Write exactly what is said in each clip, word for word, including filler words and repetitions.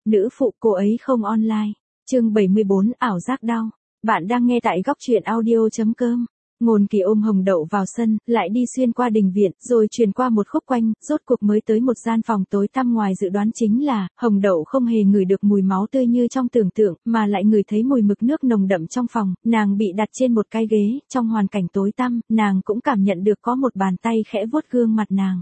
nữ phụ cô ấy không online. Chương bảy mươi bốn ảo giác đau. Bạn đang nghe tại góc truyện audio.com. Ngôn Kỳ ôm Hồng Đậu vào sân, lại đi xuyên qua đình viện, rồi truyền qua một khúc quanh, rốt cuộc mới tới một gian phòng tối tăm. Ngoài dự đoán chính là, Hồng Đậu không hề ngửi được mùi máu tươi như trong tưởng tượng, mà lại ngửi thấy mùi mực nước nồng đậm trong phòng. Nàng bị đặt trên một cái ghế, trong hoàn cảnh tối tăm, nàng cũng cảm nhận được có một bàn tay khẽ vuốt gương mặt nàng.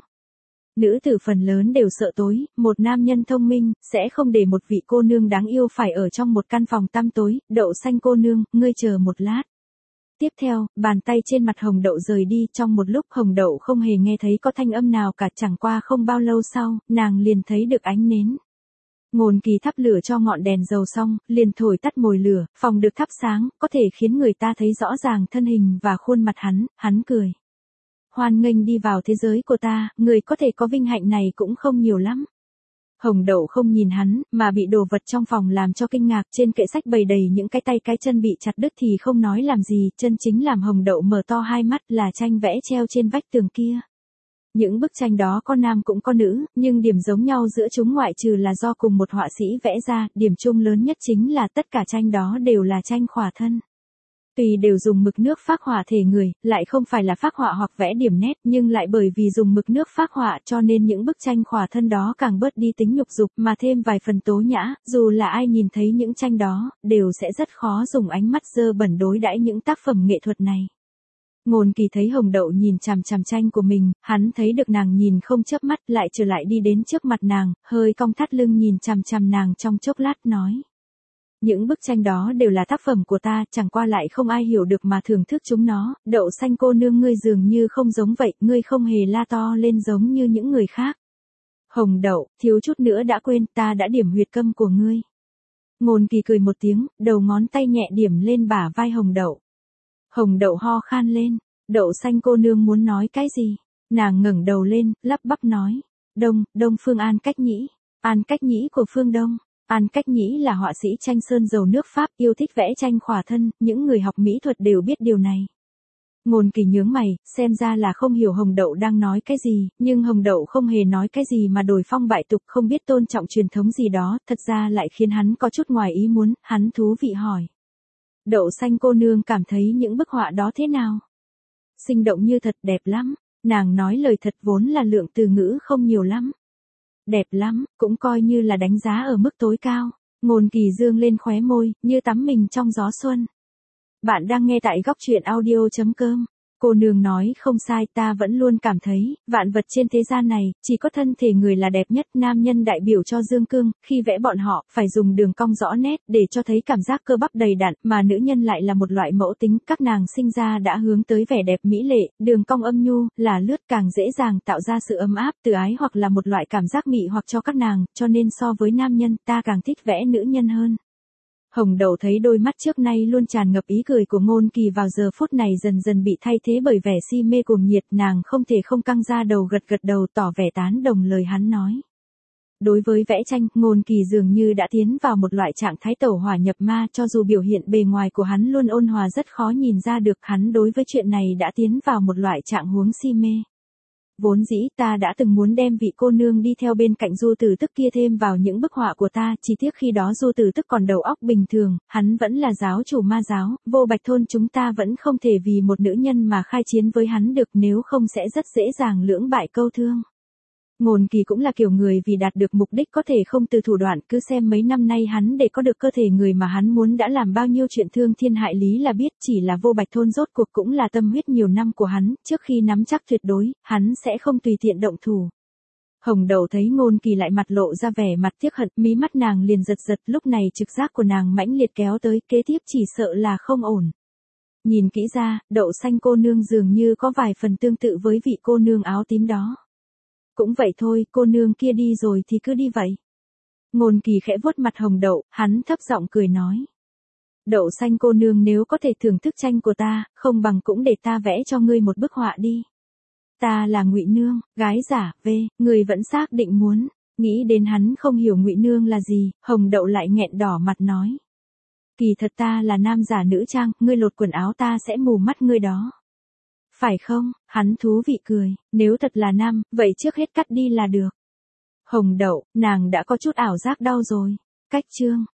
Nữ tử phần lớn đều sợ tối, một nam nhân thông minh, sẽ không để một vị cô nương đáng yêu phải ở trong một căn phòng tăm tối. Đậu xanh cô nương, ngươi chờ một lát. Tiếp theo, bàn tay trên mặt Hồng Đậu rời đi, trong một lúc Hồng Đậu không hề nghe thấy có thanh âm nào cả. Chẳng qua không bao lâu sau, nàng liền thấy được ánh nến. Ngôn Kỳ thắp lửa cho ngọn đèn dầu xong, liền thổi tắt mồi lửa, phòng được thắp sáng, có thể khiến người ta thấy rõ ràng thân hình và khuôn mặt hắn. Hắn cười. Hoan nghênh đi vào thế giới của ta, người có thể có vinh hạnh này cũng không nhiều lắm. Hồng Đậu không nhìn hắn, mà bị đồ vật trong phòng làm cho kinh ngạc. Trên kệ sách bày đầy những cái tay cái chân bị chặt đứt thì không nói làm gì, chân chính làm Hồng Đậu mở to hai mắt là tranh vẽ treo trên vách tường kia. Những bức tranh đó có nam cũng có nữ, nhưng điểm giống nhau giữa chúng ngoại trừ là do cùng một họa sĩ vẽ ra, điểm chung lớn nhất chính là tất cả tranh đó đều là tranh khỏa thân. Tuy đều dùng mực nước phác họa thể người, lại không phải là phác họa hoặc vẽ điểm nét, nhưng lại bởi vì dùng mực nước phác họa cho nên những bức tranh khỏa thân đó càng bớt đi tính nhục dục mà thêm vài phần tố nhã. Dù là ai nhìn thấy những tranh đó, đều sẽ rất khó dùng ánh mắt dơ bẩn đối đãi những tác phẩm nghệ thuật này. Ngôn Kỳ thấy Hồng Đậu nhìn chằm chằm tranh của mình, hắn thấy được nàng nhìn không chớp mắt, lại trở lại đi đến trước mặt nàng, hơi cong thắt lưng nhìn chằm chằm nàng trong chốc lát nói. Những bức tranh đó đều là tác phẩm của ta, chẳng qua lại không ai hiểu được mà thưởng thức chúng nó. Đậu xanh cô nương, ngươi dường như không giống vậy, ngươi không hề la to lên giống như những người khác. Hồng Đậu, thiếu chút nữa đã quên, ta đã điểm huyệt câm của ngươi. Ngôn Kỳ cười một tiếng, đầu ngón tay nhẹ điểm lên bả vai Hồng Đậu. Hồng Đậu ho khan lên. Đậu xanh cô nương muốn nói cái gì? Nàng ngẩng đầu lên, lắp bắp nói. Đông, Đông Phương An Cách Nhĩ. An Cách Nhĩ của phương Đông. An Cách Nhĩ là họa sĩ tranh sơn dầu nước Pháp, yêu thích vẽ tranh khỏa thân, những người học mỹ thuật đều biết điều này. Ngôn Kỳ nhướng mày, xem ra là không hiểu Hồng Đậu đang nói cái gì, nhưng Hồng Đậu không hề nói cái gì mà đổi phong bại tục, không biết tôn trọng truyền thống gì đó, thật ra lại khiến hắn có chút ngoài ý muốn. Hắn thú vị hỏi. Đậu xanh cô nương cảm thấy những bức họa đó thế nào? Sinh động như thật, đẹp lắm. Nàng nói lời thật vốn là lượng từ ngữ không nhiều lắm. Đẹp lắm, cũng coi như là đánh giá ở mức tối cao. Ngôn Kỳ dương lên khóe môi, như tắm mình trong gió xuân. Bạn đang nghe tại góc truyện audio.com. Cô nương nói không sai, ta vẫn luôn cảm thấy, vạn vật trên thế gian này, chỉ có thân thể người là đẹp nhất. Nam nhân đại biểu cho dương cương, khi vẽ bọn họ, phải dùng đường cong rõ nét, để cho thấy cảm giác cơ bắp đầy đặn, mà nữ nhân lại là một loại mẫu tính, các nàng sinh ra đã hướng tới vẻ đẹp mỹ lệ, đường cong âm nhu, là lướt càng dễ dàng tạo ra sự ấm áp, từ ái hoặc là một loại cảm giác mị hoặc cho các nàng, cho nên so với nam nhân, ta càng thích vẽ nữ nhân hơn. Hồng Đậu thấy đôi mắt trước nay luôn tràn ngập ý cười của Ngôn Kỳ vào giờ phút này dần dần bị thay thế bởi vẻ si mê cuồng nhiệt, nàng không thể không căng ra đầu gật gật đầu tỏ vẻ tán đồng lời hắn nói. Đối với vẽ tranh, Ngôn Kỳ dường như đã tiến vào một loại trạng thái tẩu hỏa nhập ma, cho dù biểu hiện bề ngoài của hắn luôn ôn hòa rất khó nhìn ra được, hắn đối với chuyện này đã tiến vào một loại trạng huống si mê. Vốn dĩ ta đã từng muốn đem vị cô nương đi theo bên cạnh Du Tử Tức kia thêm vào những bức họa của ta, chỉ tiếc khi đó Du Tử Tức còn đầu óc bình thường, hắn vẫn là giáo chủ ma giáo, Vô Bạch Thôn chúng ta vẫn không thể vì một nữ nhân mà khai chiến với hắn được, nếu không sẽ rất dễ dàng lưỡng bại câu thương. Ngôn Kỳ cũng là kiểu người vì đạt được mục đích có thể không từ thủ đoạn, cứ xem mấy năm nay hắn để có được cơ thể người mà hắn muốn đã làm bao nhiêu chuyện thương thiên hại lý là biết, chỉ là Vô Bạch Thôn rốt cuộc cũng là tâm huyết nhiều năm của hắn, trước khi nắm chắc tuyệt đối, hắn sẽ không tùy tiện động thủ. Hồng Đậu thấy Ngôn Kỳ lại mặt lộ ra vẻ mặt tiếc hận, mí mắt nàng liền giật giật, lúc này trực giác của nàng mãnh liệt kéo tới, kế tiếp chỉ sợ là không ổn. Nhìn kỹ ra, Đậu xanh cô nương dường như có vài phần tương tự với vị cô nương áo tím đó. Cũng vậy thôi, cô nương kia đi rồi thì cứ đi vậy. Ngôn Kỳ khẽ vuốt mặt Hồng Đậu, hắn thấp giọng cười nói. Đậu xanh cô nương, nếu có thể thưởng thức tranh của ta, không bằng cũng để ta vẽ cho ngươi một bức họa đi. Ta là Ngụy Nương, gái giả, về, người vẫn xác định muốn. Nghĩ đến hắn không hiểu Ngụy Nương là gì, Hồng Đậu lại nghẹn đỏ mặt nói. Kỳ thật ta là nam giả nữ trang, ngươi lột quần áo ta sẽ mù mắt ngươi đó. Phải không? Hắn thú vị cười, nếu thật là nam, vậy trước hết cắt đi là được. Hồng Đậu, nàng đã có chút ảo giác đau rồi. Cách chương